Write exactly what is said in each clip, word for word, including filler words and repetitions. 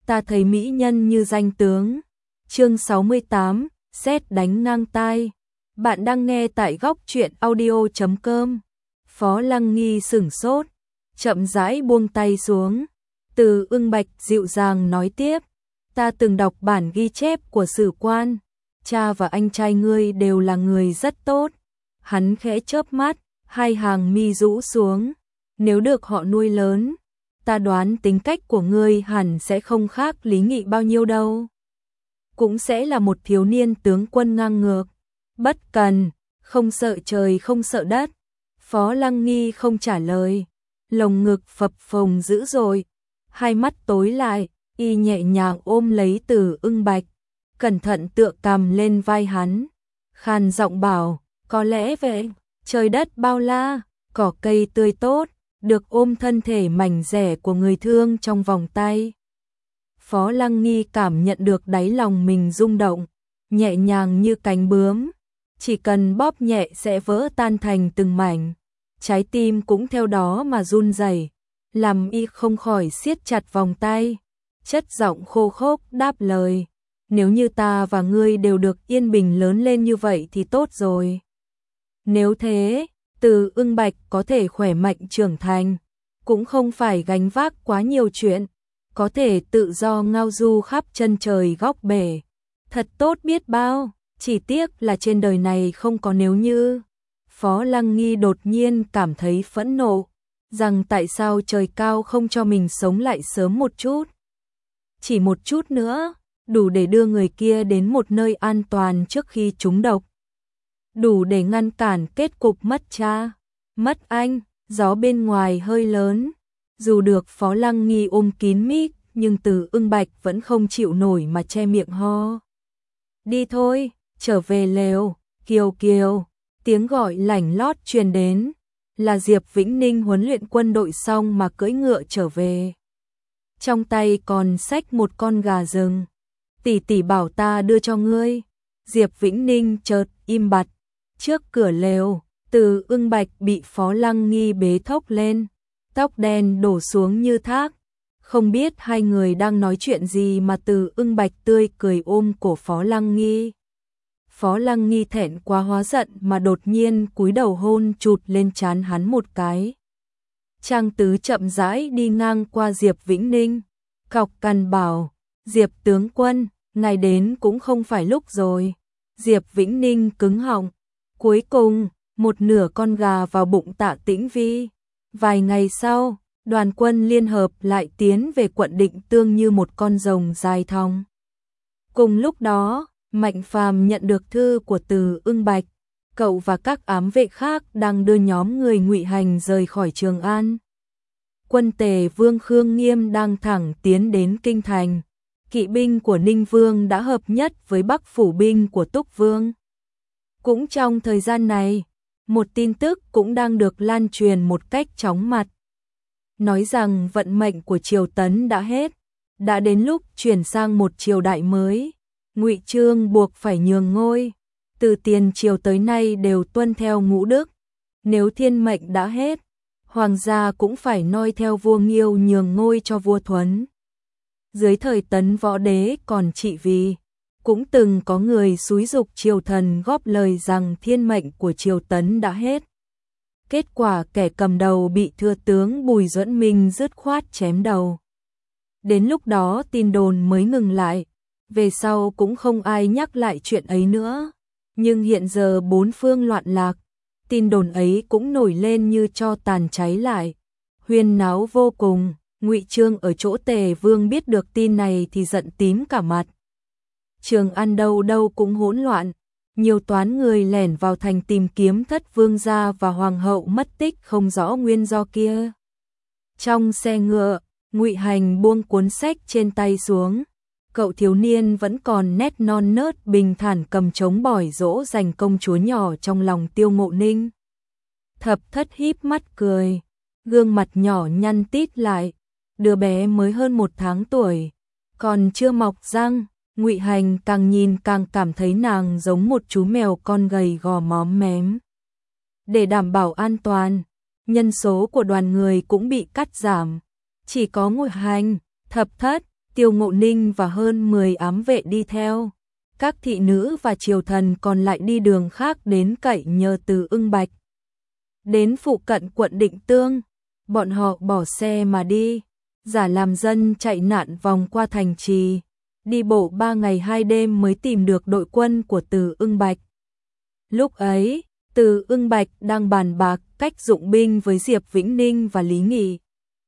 ta thấy mỹ nhân như danh tướng. Chương sáu mươi tám, sét đánh ngang tai. Bạn đang nghe tại góc truyện audio chấm com. Phó Lăng Nghi sửng sốt, chậm rãi buông tay xuống. Từ Ưng Bạch dịu dàng nói tiếp, ta từng đọc bản ghi chép của sử quan, cha và anh trai ngươi đều là người rất tốt. Hắn khẽ chớp mắt, hai hàng mi rũ xuống, nếu được họ nuôi lớn, ta đoán tính cách của ngươi hẳn sẽ không khác Lý Nghị bao nhiêu đâu. Cũng sẽ là một thiếu niên tướng quân ngang ngược, bất cần, không sợ trời không sợ đất. Phó Lăng Nghi không trả lời, lồng ngực phập phồng dữ dội, hai mắt tối lại, y nhẹ nhàng ôm lấy Từ Ưng Bạch, cẩn thận tựa cằm lên vai hắn, khàn giọng bảo, có lẽ vậy, trời đất bao la, cỏ cây tươi tốt, được ôm thân thể mảnh dẻ của người thương trong vòng tay. Phó Lăng Nghi cảm nhận được đáy lòng mình rung động, nhẹ nhàng như cánh bướm, chỉ cần bóp nhẹ sẽ vỡ tan thành từng mảnh. Trái tim cũng theo đó mà run rẩy, làm y không khỏi siết chặt vòng tay, chất giọng khô khốc đáp lời, nếu như ta và ngươi đều được yên bình lớn lên như vậy thì tốt rồi. Nếu thế, Từ Ưng Bạch có thể khỏe mạnh trưởng thành, cũng không phải gánh vác quá nhiều chuyện, có thể tự do ngao du khắp chân trời góc bể. Thật tốt biết bao, chỉ tiếc là trên đời này không có nếu như. Phó Lăng Nghi đột nhiên cảm thấy phẫn nộ, rằng tại sao trời cao không cho mình sống lại sớm một chút. Chỉ một chút nữa, đủ để đưa người kia đến một nơi an toàn trước khi trúng độc. Đủ để ngăn cản kết cục mất cha, mất anh. Gió bên ngoài hơi lớn, dù được Phó Lăng Nghi ôm kín mít, nhưng Từ Ưng Bạch vẫn không chịu nổi mà che miệng ho. Đi thôi, trở về lều. Kiều Kiều, tiếng gọi lảnh lót truyền đến, là Diệp Vĩnh Ninh huấn luyện quân đội xong mà cưỡi ngựa trở về. Trong tay còn xách một con gà rừng. Tỷ tỷ bảo ta đưa cho ngươi. Diệp Vĩnh Ninh chợt im bặt, trước cửa lều. Từ Ưng Bạch bị Phó Lăng Nghi bế thốc lên, tóc đen đổ xuống như thác. Không biết hai người đang nói chuyện gì mà Từ Ưng Bạch tươi cười ôm cổ Phó Lăng Nghi. Phó Lăng Nghi thẹn quá hóa giận mà đột nhiên cúi đầu hôn chụt lên trán hắn một cái. Trang Tứ chậm rãi đi ngang qua Diệp Vĩnh Ninh, cọc cằn bảo, Diệp tướng quân, ngài đến cũng không phải lúc rồi. Diệp Vĩnh Ninh cứng họng, cuối cùng một nửa con gà vào bụng Tạ Tĩnh Vi. Vài ngày sau, đoàn quân liên hợp lại tiến về quận Định Tương như một con rồng dài thòng. Cùng lúc đó, Mạnh Phàm nhận được thư của Từ Ưng Bạch, cậu và các ám vệ khác đang đưa nhóm người Ngụy Hành rời khỏi Trường An. Quân Tề Vương Khương Nghiêm đang thẳng tiến đến kinh thành. Kỵ binh của Ninh Vương đã hợp nhất với Bắc phủ binh của Túc Vương. Cũng trong thời gian này, một tin tức cũng đang được lan truyền một cách chóng mặt. Nói rằng vận mệnh của triều Tấn đã hết, đã đến lúc chuyển sang một triều đại mới. Ngụy Chương buộc phải nhường ngôi, từ tiền triều tới nay đều tuân theo ngũ đức. Nếu thiên mệnh đã hết, hoàng gia cũng phải noi theo vua Nghiêu nhường ngôi cho vua Thuấn. Dưới thời Tấn Võ Đế còn trị vì, cũng từng có người xúi giục triều thần góp lời rằng thiên mệnh của triều Tấn đã hết. Kết quả kẻ cầm đầu bị thừa tướng Bùi Duẫn Minh dứt khoát chém đầu. Đến lúc đó tin đồn mới ngừng lại, về sau cũng không ai nhắc lại chuyện ấy nữa. Nhưng hiện giờ bốn phương loạn lạc, tin đồn ấy cũng nổi lên như tro tàn cháy lại, huyên náo vô cùng. Ngụy Chương ở chỗ Tề Vương biết được tin này thì giận tím cả mặt. Trường An đâu đâu cũng hỗn loạn, nhiều toán người lẻn vào thành tìm kiếm thất vương gia và hoàng hậu mất tích không rõ nguyên do kia. Trong xe ngựa, Ngụy Hành buông cuốn sách trên tay xuống, cậu thiếu niên vẫn còn nét non nớt bình thản cầm trống bỏi dỗ dành công chúa nhỏ trong lòng Tiêu Ngộ Ninh. Thập Thất híp mắt cười, gương mặt nhỏ nhăn tít lại, đứa bé mới hơn một tháng tuổi, còn chưa mọc răng. Ngụy Hành càng nhìn càng cảm thấy nàng giống một chú mèo con gầy gò móm mém. Để đảm bảo an toàn, nhân số của đoàn người cũng bị cắt giảm, chỉ có Ngụy Hành, Thập Thất, Tiêu Ngộ Ninh và hơn mười ám vệ đi theo. Các thị nữ và triều thần còn lại đi đường khác đến cậy nhờ Từ Ưng Bạch. Đến phụ cận quận Định Tương, bọn họ bỏ xe mà đi, giả làm dân chạy nạn vòng qua thành trì, đi bộ ba ngày hai đêm mới tìm được đội quân của Từ Ưng Bạch. Lúc ấy, Từ Ưng Bạch đang bàn bạc cách dụng binh với Diệp Vĩnh Ninh và Lý Nghị.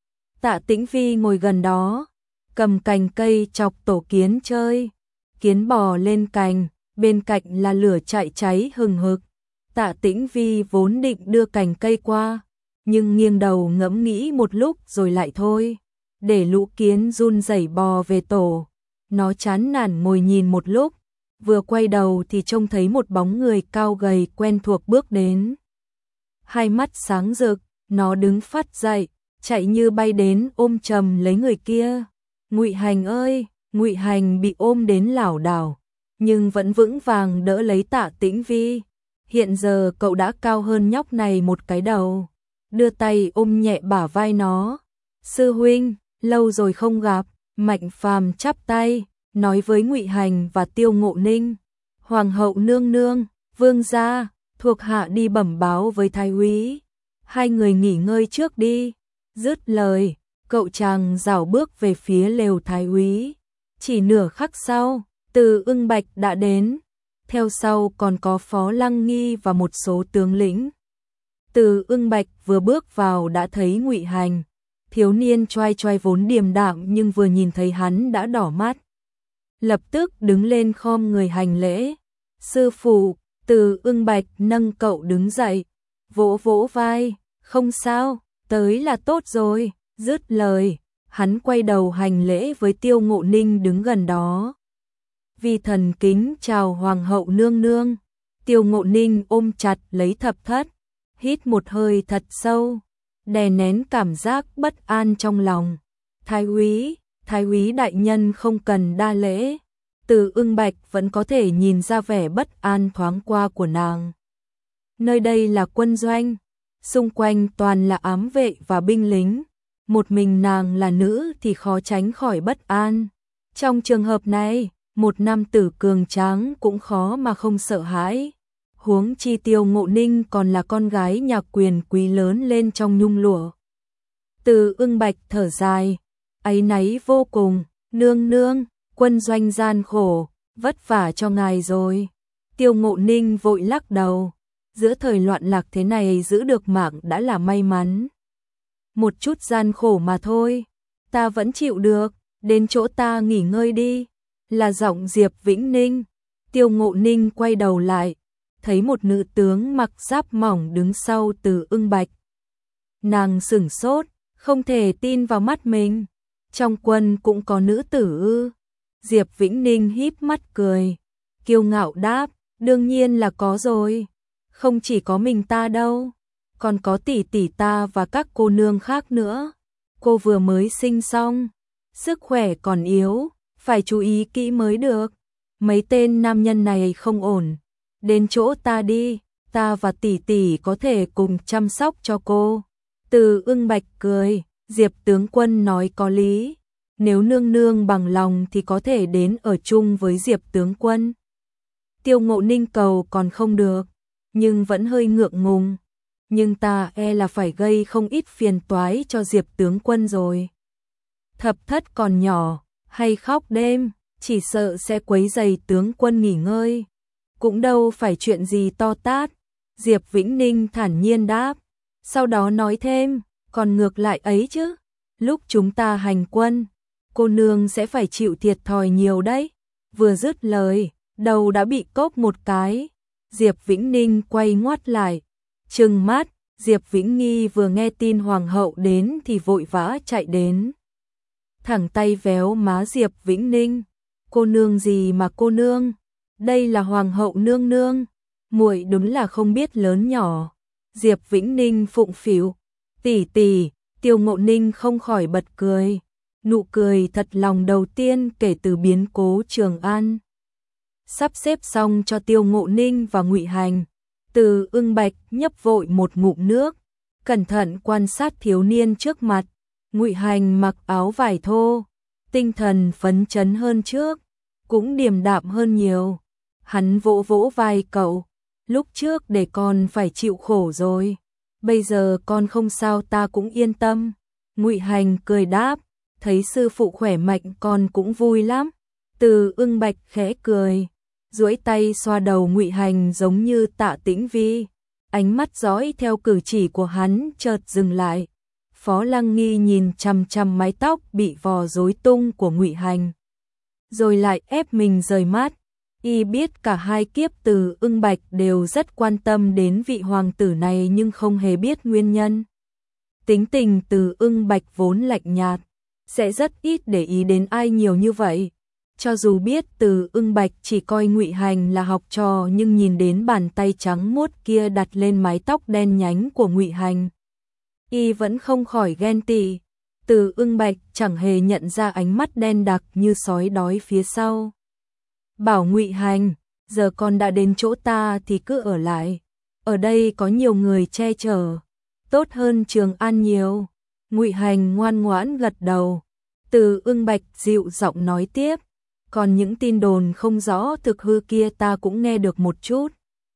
Tạ Tĩnh Vi ngồi gần đó, cầm cành cây chọc tổ kiến chơi. Kiến bò lên cành, bên cạnh là lửa chạy cháy hừng hực. Tạ Tĩnh Vi vốn định đưa cành cây qua, nhưng nghiêng đầu ngẫm nghĩ một lúc rồi lại thôi, để lũ kiến run rẩy bò về tổ. Nó chán nản ngồi nhìn một lúc, vừa quay đầu thì trông thấy một bóng người cao gầy quen thuộc bước đến. Hai mắt sáng rực, nó đứng phắt dậy, chạy như bay đến ôm chầm lấy người kia. Ngụy Hành ơi! Ngụy Hành bị ôm đến lảo đảo, nhưng vẫn vững vàng đỡ lấy Tạ Tĩnh Vi. Hiện giờ cậu đã cao hơn nhóc này một cái đầu, đưa tay ôm nhẹ bả vai nó. Sư huynh, lâu rồi không gặp. Mạnh Phàm chắp tay, nói với Ngụy Hành và Tiêu Ngộ Ninh. Hoàng hậu nương nương, vương gia, thuộc hạ đi bẩm báo với thái úy. Hai người nghỉ ngơi trước đi. Dứt lời, cậu chàng rảo bước về phía lều thái úy. Chỉ nửa khắc sau, Từ Ưng Bạch đã đến, theo sau còn có Phó Lăng Nghi và một số tướng lĩnh. Từ Ưng Bạch vừa bước vào đã thấy Ngụy Hành, thiếu niên choai choai vốn điềm đạm nhưng vừa nhìn thấy hắn đã đỏ mắt. Lập tức đứng lên khom người hành lễ. Sư phụ! Từ Ưng Bạch nâng cậu đứng dậy, vỗ vỗ vai. Không sao, tới là tốt rồi. Dứt lời, hắn quay đầu hành lễ với Tiêu Ngộ Ninh đứng gần đó. Vi thần kính chào Hoàng hậu nương nương. Tiêu Ngộ Ninh ôm chặt lấy Thập Thất, hít một hơi thật sâu, đè nén cảm giác bất an trong lòng. Thái úy, thái úy đại nhân không cần đa lễ. Từ Ưng Bạch vẫn có thể nhìn ra vẻ bất an thoáng qua của nàng. Nơi đây là quân doanh, xung quanh toàn là ám vệ và binh lính. Một mình nàng là nữ thì khó tránh khỏi bất an. Trong trường hợp này, một nam tử cường tráng cũng khó mà không sợ hãi. Huống chi Tiêu Ngộ Ninh còn là con gái nhà quyền quý lớn lên trong nhung lụa. Từ Ưng Bạch thở dài, áy náy vô cùng. Nương nương, quân doanh gian khổ, vất vả cho ngài rồi. Tiêu Ngộ Ninh vội lắc đầu. Giữa thời loạn lạc thế này giữ được mạng đã là may mắn. Một chút gian khổ mà thôi, ta vẫn chịu được, đến chỗ ta nghỉ ngơi đi. Là giọng Diệp Vĩnh Ninh. Tiêu Ngộ Ninh quay đầu lại, thấy một nữ tướng mặc giáp mỏng đứng sau Từ Ưng Bạch. Nàng sửng sốt, không thể tin vào mắt mình. Trong quân cũng có nữ tử ư? Diệp Vĩnh Ninh híp mắt cười, kiêu ngạo đáp, đương nhiên là có rồi. Không chỉ có mình ta đâu, còn có tỷ tỷ ta và các cô nương khác nữa. Cô vừa mới sinh xong, sức khỏe còn yếu, phải chú ý kỹ mới được. Mấy tên nam nhân này không ổn, đến chỗ ta đi, ta và tỷ tỷ có thể cùng chăm sóc cho cô. Từ Ưng Bạch cười, Diệp tướng quân nói có lý. Nếu nương nương bằng lòng thì có thể đến ở chung với Diệp tướng quân. Tiêu Ngộ Ninh cầu còn không được, nhưng vẫn hơi ngượng ngùng. Nhưng ta e là phải gây không ít phiền toái cho Diệp tướng quân rồi. Thập Thất còn nhỏ, hay khóc đêm, chỉ sợ sẽ quấy rầy tướng quân nghỉ ngơi. Cũng đâu phải chuyện gì to tát. Diệp Vĩnh Ninh thản nhiên đáp. Sau đó nói thêm, còn ngược lại ấy chứ. Lúc chúng ta hành quân, cô nương sẽ phải chịu thiệt thòi nhiều đấy. Vừa dứt lời, đầu đã bị cốc một cái. Diệp Vĩnh Ninh quay ngoắt lại, trừng mắt. Diệp Vĩnh Nghi vừa nghe tin hoàng hậu đến thì vội vã chạy đến, thẳng tay véo má Diệp Vĩnh Ninh. Cô nương gì mà cô nương? Đây là hoàng hậu nương nương, muội đúng là không biết lớn nhỏ. Diệp Vĩnh Ninh phụng phịu, tỷ tỷ. Tiêu Ngộ Ninh không khỏi bật cười, nụ cười thật lòng đầu tiên kể từ biến cố Trường An. Sắp xếp xong cho Tiêu Ngộ Ninh và Ngụy Hành, Từ Ưng Bạch nhấp vội một ngụm nước, cẩn thận quan sát thiếu niên trước mặt. Ngụy Hành mặc áo vải thô, tinh thần phấn chấn hơn trước, cũng điềm đạm hơn nhiều. Hắn vỗ vỗ vai cậu, lúc trước để con phải chịu khổ rồi, bây giờ con không sao ta cũng yên tâm. Ngụy Hành cười đáp, thấy sư phụ khỏe mạnh con cũng vui lắm. Từ Ưng Bạch khẽ cười, duỗi tay xoa đầu Ngụy Hành giống như Tạ Tĩnh Vi, ánh mắt dõi theo cử chỉ của hắn chợt dừng lại. Phó Lăng Nghi nhìn chằm chằm mái tóc bị vò rối tung của Ngụy Hành, rồi lại ép mình rời mắt. Y biết cả hai kiếp Từ Ưng Bạch đều rất quan tâm đến vị hoàng tử này nhưng không hề biết nguyên nhân. Tính tình Từ Ưng Bạch vốn lạnh nhạt, sẽ rất ít để ý đến ai nhiều như vậy. Cho dù biết Từ Ưng Bạch chỉ coi Ngụy Hành là học trò nhưng nhìn đến bàn tay trắng muốt kia đặt lên mái tóc đen nhánh của Ngụy Hành, y vẫn không khỏi ghen tị. Từ Ưng Bạch chẳng hề nhận ra ánh mắt đen đặc như sói đói phía sau. Bảo Ngụy Hành, giờ con đã đến chỗ ta thì cứ ở lại. Ở đây có nhiều người che chở, tốt hơn Trường An nhiều. Ngụy Hành ngoan ngoãn gật đầu. Từ Ưng Bạch dịu giọng nói tiếp, còn những tin đồn không rõ thực hư kia ta cũng nghe được một chút.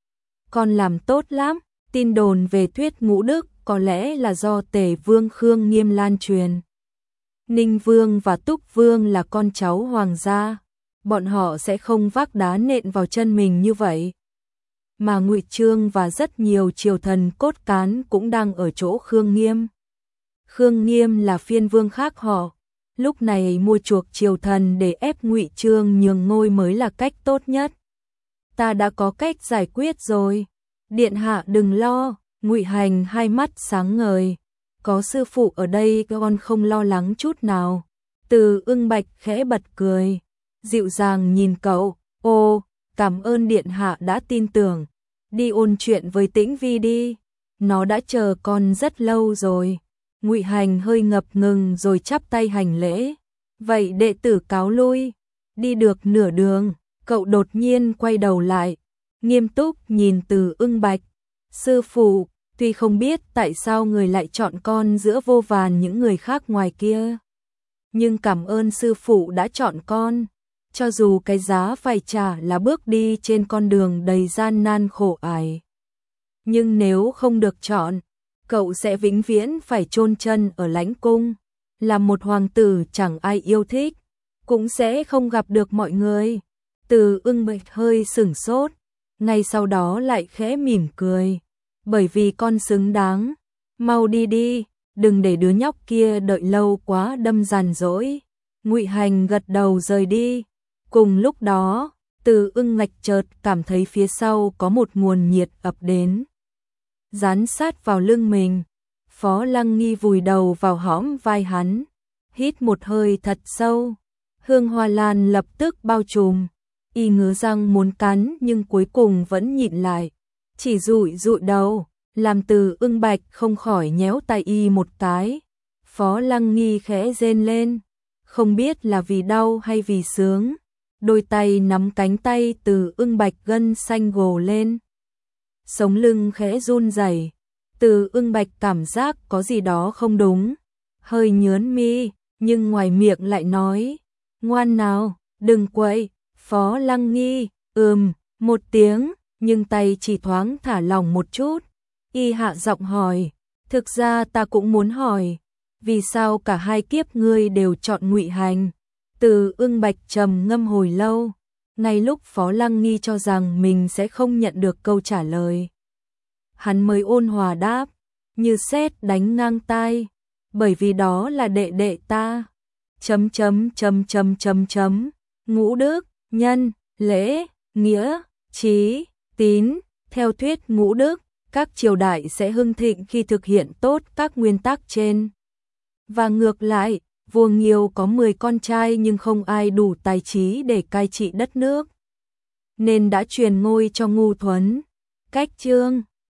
Con làm tốt lắm, tin đồn về Thuyết Ngũ Đức có lẽ là do Tề Vương Khương Nghiêm lan truyền. Ninh Vương và Túc Vương là con cháu hoàng gia, bọn họ sẽ không vác đá nện vào chân mình như vậy. Mà Ngụy Trương và rất nhiều triều thần cốt cán cũng đang ở chỗ Khương Nghiêm. Khương Nghiêm là phiên vương khác họ, lúc này mua chuộc triều thần để ép Ngụy Trương nhường ngôi mới là cách tốt nhất. Ta đã có cách giải quyết rồi, điện hạ đừng lo. Ngụy Hành hai mắt sáng ngời, có sư phụ ở đây con không lo lắng chút nào. Từ Ưng Bạch khẽ bật cười, dịu dàng nhìn cậu, ô, cảm ơn điện hạ đã tin tưởng, đi ôn chuyện với Tĩnh Vi đi, nó đã chờ con rất lâu rồi. Ngụy Hành hơi ngập ngừng rồi chắp tay hành lễ, vậy đệ tử cáo lui. Đi được nửa đường, cậu đột nhiên quay đầu lại, nghiêm túc nhìn Từ Ưng Bạch, sư phụ, tuy không biết tại sao người lại chọn con giữa vô vàn những người khác ngoài kia, nhưng cảm ơn sư phụ đã chọn con, cho dù cái giá phải trả là bước đi trên con đường đầy gian nan khổ ải. Nhưng nếu không được chọn, cậu sẽ vĩnh viễn phải chôn chân ở lãnh cung, là một hoàng tử chẳng ai yêu thích, cũng sẽ không gặp được mọi người. Từ Ưng Bạch hơi sửng sốt, ngay sau đó lại khẽ mỉm cười, bởi vì con xứng đáng, mau đi đi, đừng để đứa nhóc kia đợi lâu quá đâm giàn dỗi. Ngụy Hành gật đầu rời đi. Cùng lúc đó, Từ Ưng Bạch chợt cảm thấy phía sau có một nguồn nhiệt ập đến, dán sát vào lưng mình. Phó Lăng Nghi vùi đầu vào hõm vai hắn, hít một hơi thật sâu, hương hoa lan lập tức bao trùm. Y ngứa răng muốn cắn nhưng cuối cùng vẫn nhịn lại, chỉ dụi dụi đầu, làm Từ Ưng Bạch không khỏi nhéo tay y một cái. Phó Lăng Nghi khẽ rên lên, không biết là vì đau hay vì sướng, đôi tay nắm cánh tay Từ Ưng Bạch gân xanh gồ lên, sống lưng khẽ run rẩy. Từ Ưng Bạch cảm giác có gì đó không đúng, hơi nhớn mi, nhưng ngoài miệng lại nói, ngoan nào, đừng quậy. Phó Lăng Nghi, ừm, một tiếng, nhưng tay chỉ thoáng thả lỏng một chút. Y hạ giọng hỏi, thực ra ta cũng muốn hỏi, vì sao cả hai kiếp ngươi đều chọn Ngụy Hành? Từ Ưng Bạch trầm ngâm hồi lâu, ngay lúc Phó Lăng Nghi cho rằng mình sẽ không nhận được câu trả lời, hắn mới ôn hòa đáp, như sét đánh ngang tai, bởi vì đó là đệ đệ ta. Chấm chấm chấm chấm chấm chấm, Ngũ Đức, nhân, lễ, nghĩa, trí, tín, theo thuyết ngũ đức, các triều đại sẽ hưng thịnh khi thực hiện tốt các nguyên tắc trên. Và ngược lại, vua Nghiêu có mười con trai nhưng không ai đủ tài trí để cai trị đất nước, nên đã truyền ngôi cho Ngu Thuấn. Cách chương